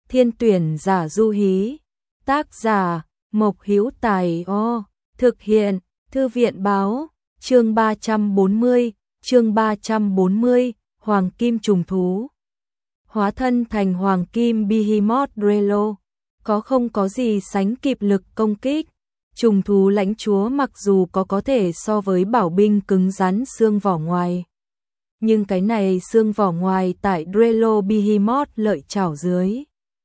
Thiên tuyển giả du hí. Tác giả Mộc Hữu Tài. Thực hiện Thư viện báo. Chương 340, Hoàng Kim Trùng Thú. Hóa thân thành Hoàng Kim Behemoth Drelo, không có gì sánh kịp lực công kích. Trùng thú lãnh chúa mặc dù có thể so với bảo binh cứng rắn xương vỏ ngoài, nhưng cái này xương vỏ ngoài tại Drelo Behemoth lợi chảo dưới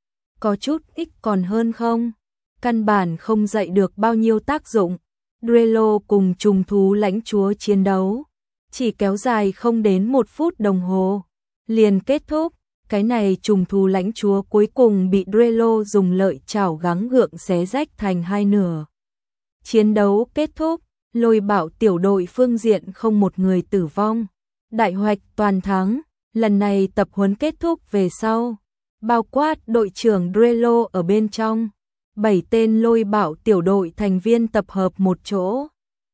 có chút ít còn hơn không, căn bản không dậy được bao nhiêu tác dụng. Drelo cùng trùng thú lãnh chúa chiến đấu chỉ kéo dài không đến 1 phút đồng hồ liền kết thúc. Cái này trùng thú lãnh chúa cuối cùng bị Drelo dùng lợi chảo gắng gượng xé rách thành 2 nửa. Chiến đấu kết thúc, Lôi Bạo tiểu đội phương diện không một người tử vong, đại hoạch toàn thắng. Lần này tập huấn kết thúc về sau, bao quát đội trưởng Drelo ở bên trong, 7 tên Lôi Bạo tiểu đội thành viên tập hợp một chỗ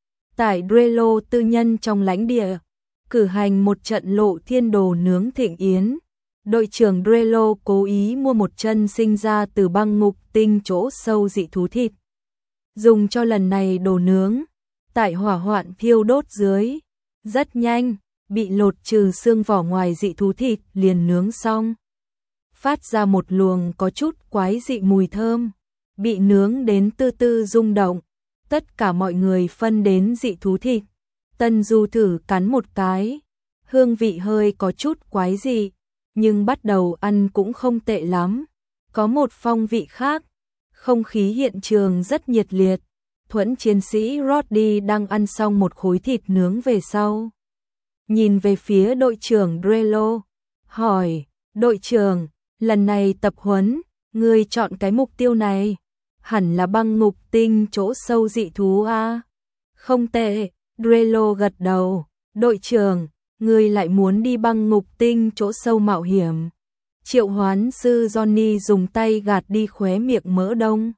tại Drelo tư nhân trong lãnh địa, cử hành một trận lộ thiên đồ nướng thịnh yến. Đội trưởng Drelo cố ý mua một chân sinh ra từ băng ngục tinh chỗ sâu dị thú thịt, dùng cho lần này đồ nướng. Tại hỏa hoạn thiêu đốt dưới, rất nhanh bị lột trừ xương vỏ ngoài dị thú thịt liền nướng xong, phát ra một luồng có chút quái dị mùi thơm, bị nướng đến từ từ rung động. Tất cả mọi người phân đến dị thú thịt. Tân Du thử cắn một cái, hương vị hơi có chút quái dị, nhưng bắt đầu ăn cũng không tệ lắm, có một phong vị khác. Không khí hiện trường rất nhiệt liệt. Thuẫn chiến sĩ Roddy đang ăn xong một khối thịt nướng về sau, nhìn về phía đội trưởng Drelo, hỏi: đội trưởng, lần này tập huấn, ngươi chọn cái mục tiêu này, hẳn là băng ngục tinh chỗ sâu dị thú a? Không tệ, Drelo gật đầu. Đội trưởng, ngươi lại muốn đi băng ngục tinh chỗ sâu mạo hiểm? Triệu hoán sư Johnny dùng tay gạt đi khóe miệng mỡ đông,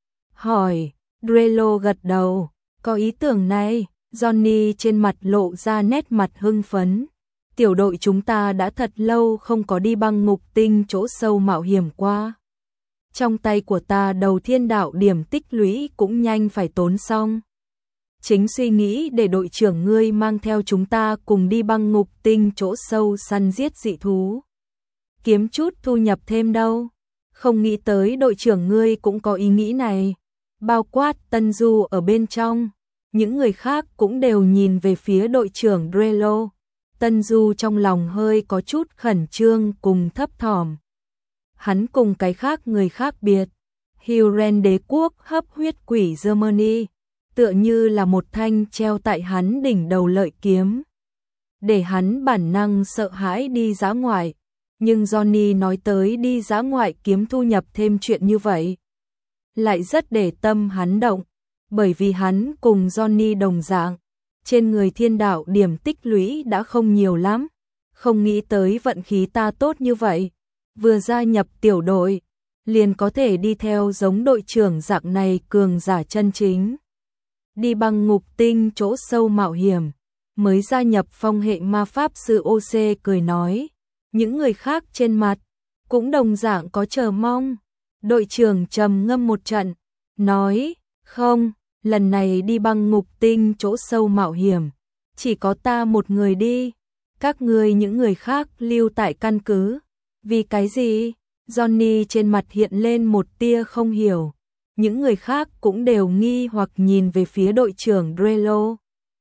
hỏi. Drelo gật đầu, có ý tưởng này. Johnny trên mặt lộ ra nét mặt hưng phấn. Tiểu đội chúng ta đã thật lâu không có đi băng ngục tinh chỗ sâu mạo hiểm qua. Trong tay của ta đầu thiên đạo điểm tích lũy cũng nhanh phải tốn xong. Chính suy nghĩ để đội trưởng ngươi mang theo chúng ta cùng đi băng ngục tinh chỗ sâu săn giết dị thú, kiếm chút thu nhập thêm đâu. Không nghĩ tới đội trưởng ngươi cũng có ý nghĩ này. Bao quát Tân Du ở bên trong, những người khác cũng đều nhìn về phía đội trưởng Drelo. Tân Du trong lòng hơi có chút khẩn trương cùng thấp thỏm. Hắn cùng cái khác người khác biệt, Huren đế quốc hấp huyết quỷ Germany tựa như là một thanh treo tại hắn đỉnh đầu lợi kiếm, để hắn bản năng sợ hãi đi dã ngoại. Nhưng Johnny nói tới đi dã ngoại kiếm thu nhập thêm chuyện như vậy, lại rất để tâm hắn động, bởi vì hắn cùng Johnny đồng dạng, trên người thiên đạo điểm tích lũy đã không nhiều lắm. Không nghĩ tới vận khí ta tốt như vậy, vừa gia nhập tiểu đội liền có thể đi theo giống đội trưởng dạng này cường giả chân chính, đi băng ngục tinh chỗ sâu mạo hiểm. Mới gia nhập phong hệ ma pháp sư OC cười nói, những người khác trên mặt cũng đồng dạng có chờ mong. Đội trưởng trầm ngâm một trận, nói, không, lần này đi băng ngục tinh chỗ sâu mạo hiểm, chỉ có ta một người đi, các ngươi những người khác lưu tại căn cứ. Vì cái gì? Johnny trên mặt hiện lên một tia không hiểu. Những người khác cũng đều nghi hoặc nhìn về phía đội trưởng Drelo.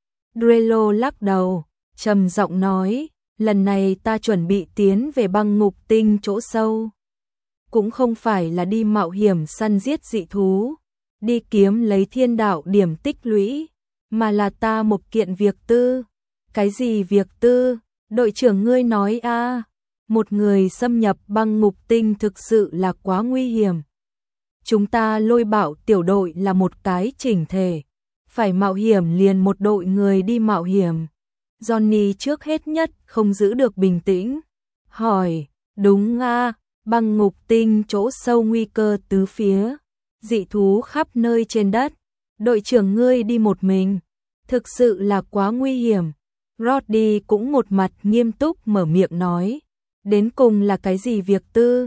Drelo lắc đầu, trầm giọng nói, lần này ta chuẩn bị tiến về băng ngục tinh chỗ sâu, cũng không phải là đi mạo hiểm săn giết dị thú, đi kiếm lấy thiên đạo điểm tích lũy, mà là ta một kiện việc tư. Cái gì việc tư? Đội trưởng ngươi nói a? Một người xâm nhập băng ngục tinh thực sự là quá nguy hiểm. Chúng ta Lôi Bạo tiểu đội là một cái chỉnh thể, phải mạo hiểm liền một đội người đi mạo hiểm. Johnny trước hết nhất không giữ được bình tĩnh, hỏi, đúng a? Băng ngục tinh chỗ sâu nguy cơ tứ phía, dị thú khắp nơi trên đất, đội trưởng ngươi đi một mình, thực sự là quá nguy hiểm. Roddy cũng một mặt nghiêm túc mở miệng nói, đến cùng là cái gì việc tư?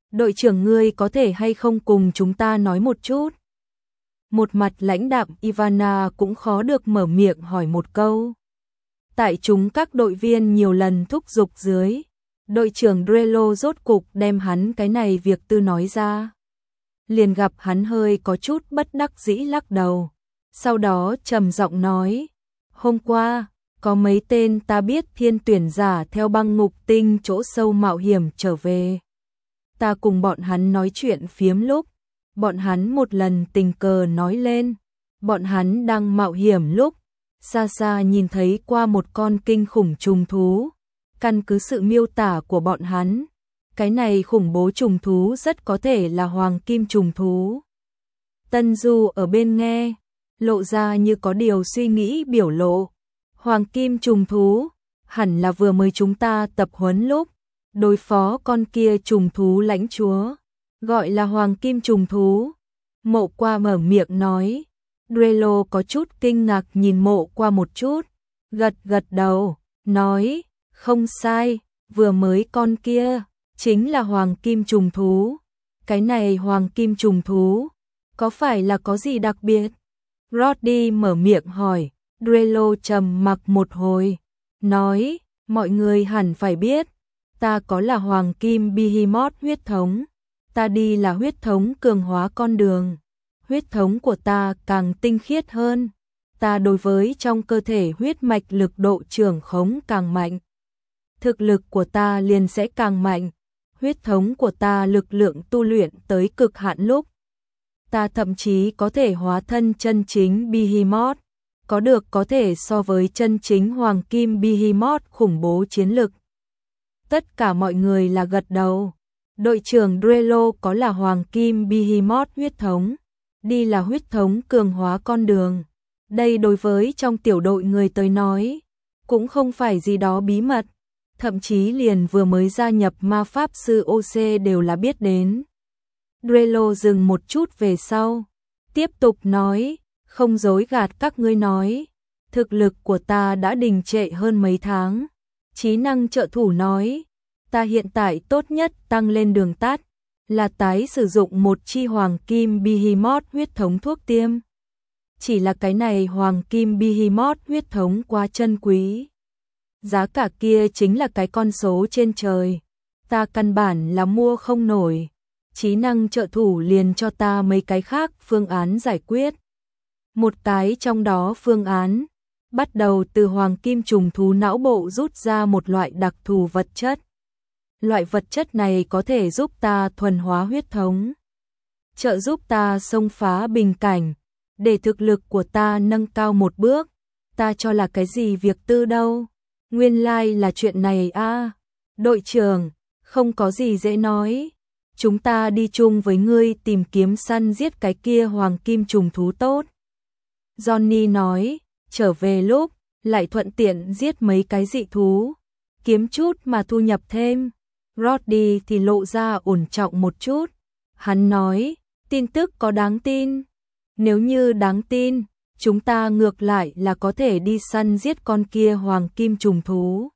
đội trưởng ngươi có thể hay không cùng chúng ta nói một chút? Một mặt lãnh đạm Ivana cũng khó được mở miệng hỏi một câu. Tại chúng các đội viên nhiều lần thúc giục dưới, đội trưởng Drello rốt cục đem hắn cái này việc tư nói ra. Liền gặp hắn hơi có chút bất đắc dĩ lắc đầu. Sau đó trầm giọng nói, hôm qua, có mấy tên ta biết thiên tuyển giả theo băng ngục tinh chỗ sâu mạo hiểm trở về. Ta cùng bọn hắn nói chuyện phiếm lúc, bọn hắn một lần tình cờ nói lên, bọn hắn đang mạo hiểm lúc, xa xa nhìn thấy qua một con kinh khủng trùng thú. Căn cứ sự miêu tả của bọn hắn, cái này khủng bố trùng thú rất có thể là hoàng kim trùng thú. Tân Du ở bên nghe, lộ ra như có điều suy nghĩ biểu lộ. Hoàng kim trùng thú, hẳn là vừa mới chúng ta tập huấn lúc, đối phó con kia trùng thú lãnh chúa, gọi là hoàng kim trùng thú. Mộ Qua mở miệng nói. Drello có chút kinh ngạc nhìn Mộ Qua một chút, gật gật đầu, nói, không sai, vừa mới con kia, chính là hoàng kim trùng thú. Cái này hoàng kim trùng thú, có phải là có gì đặc biệt? Roddy mở miệng hỏi. Drello trầm mặc một hồi, nói, mọi người hẳn phải biết, ta có là hoàng kim Behemoth huyết thống, ta đi là huyết thống cường hóa con đường, huyết thống của ta càng tinh khiết hơn, ta đối với trong cơ thể huyết mạch lực độ trưởng khống càng mạnh, thực lực của ta liền sẽ càng mạnh, huyết thống của ta lực lượng tu luyện tới cực hạn lúc, ta thậm chí có thể hóa thân chân chính Behemoth. Có được có thể so với chân chính hoàng kim Behemoth khủng bố chiến lực. Tất cả mọi người là gật đầu. Đội trưởng Drello có là hoàng kim Behemoth huyết thống, đi là huyết thống cường hóa con đường. Đây đối với trong tiểu đội người tới nói, cũng không phải gì đó bí mật, thậm chí liền vừa mới gia nhập ma pháp sư OC đều là biết đến. Drello dừng một chút về sau, tiếp tục nói, không dối gạt các ngươi nói, thực lực của ta đã đình trệ hơn mấy tháng. Trí năng trợ thủ nói, ta hiện tại tốt nhất tăng lên đường tắt, là tái sử dụng một chi hoàng kim Behemoth huyết thống thuốc tiêm. Chỉ là cái này hoàng kim Behemoth huyết thống quá chân quý. Giá cả kia chính là cái con số trên trời, ta căn bản là mua không nổi. Trí năng trợ thủ liền cho ta mấy cái khác phương án giải quyết. Một cái trong đó phương án, bắt đầu từ hoàng kim trùng thú não bộ rút ra một loại đặc thù vật chất. Loại vật chất này có thể giúp ta thuần hóa huyết thống, trợ giúp ta xông phá bình cảnh, để thực lực của ta nâng cao một bước. Ta cho là cái gì việc tư đâu, nguyên lai là chuyện này a. Đội trưởng, không có gì dễ nói, chúng ta đi chung với ngươi tìm kiếm săn giết cái kia hoàng kim trùng thú tốt. Johnny nói, trở về lúc, lại thuận tiện giết mấy cái dị thú, kiếm chút mà thu nhập thêm. Roddy thì lộ ra ổn trọng một chút. Hắn nói, tin tức có đáng tin. Nếu như đáng tin, chúng ta ngược lại là có thể đi săn giết con kia hoàng kim trùng thú.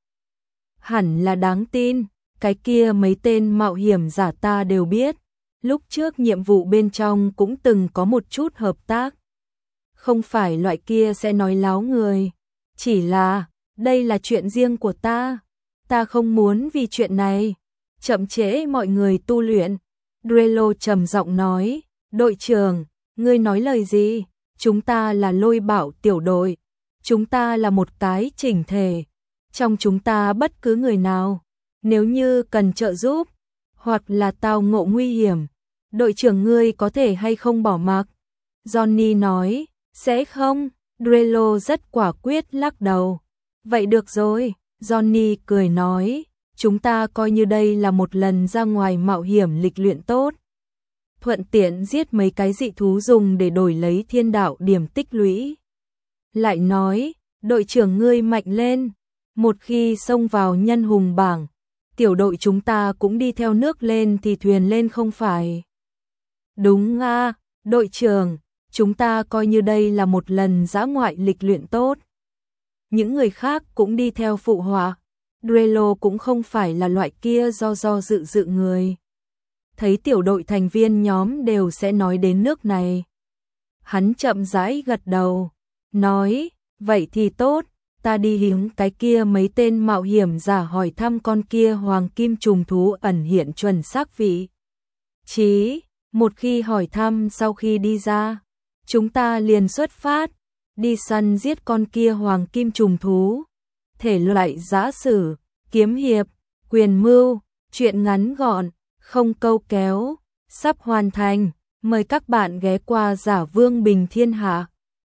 Hẳn là đáng tin, cái kia mấy tên mạo hiểm giả ta đều biết. Lúc trước nhiệm vụ bên trong cũng từng có một chút hợp tác. Không phải loại kia sẽ nói láo người. Chỉ là, đây là chuyện riêng của ta. Ta không muốn vì chuyện này chậm trễ mọi người tu luyện. Drello trầm giọng nói, đội trưởng, ngươi nói lời gì? Chúng ta là Lôi Bảo tiểu đội. Chúng ta là một cái chỉnh thể. Trong chúng ta bất cứ người nào, nếu như cần trợ giúp, hoặc là tao ngộ nguy hiểm, đội trưởng ngươi có thể hay không bỏ mặc? Johnny nói, sẽ không. Drello rất quả quyết lắc đầu. Vậy được rồi, Johnny cười nói, chúng ta coi như đây là một lần ra ngoài mạo hiểm lịch luyện tốt. Thuận tiện giết mấy cái dị thú dùng để đổi lấy thiên đạo điểm tích lũy. Lại nói, đội trưởng ngươi mạnh lên, một khi xông vào nhân hùng bảng, tiểu đội chúng ta cũng đi theo nước lên thì thuyền lên không phải. Đúng a, đội trưởng, chúng ta coi như đây là một lần dã ngoại lịch luyện tốt. Những người khác cũng đi theo phụ họa. Drello cũng không phải là loại kia do dự người. thấy tiểu đội thành viên nhóm đều sẽ nói đến nước này. Hắn chậm rãi gật đầu, nói, vậy thì tốt, ta đi hướng cái kia mấy tên mạo hiểm giả hỏi thăm con kia hoàng kim trùng thú ẩn hiện chuẩn xác vị trí. Một khi hỏi thăm sau khi đi ra, chúng ta liền xuất phát, đi săn giết con kia hoàng kim trùng thú. Thể loại giã sử, kiếm hiệp, quyền mưu, truyện ngắn gọn, không câu kéo, sắp hoàn thành. Mời các bạn ghé qua Giả Vương Bình Thiên Hạ.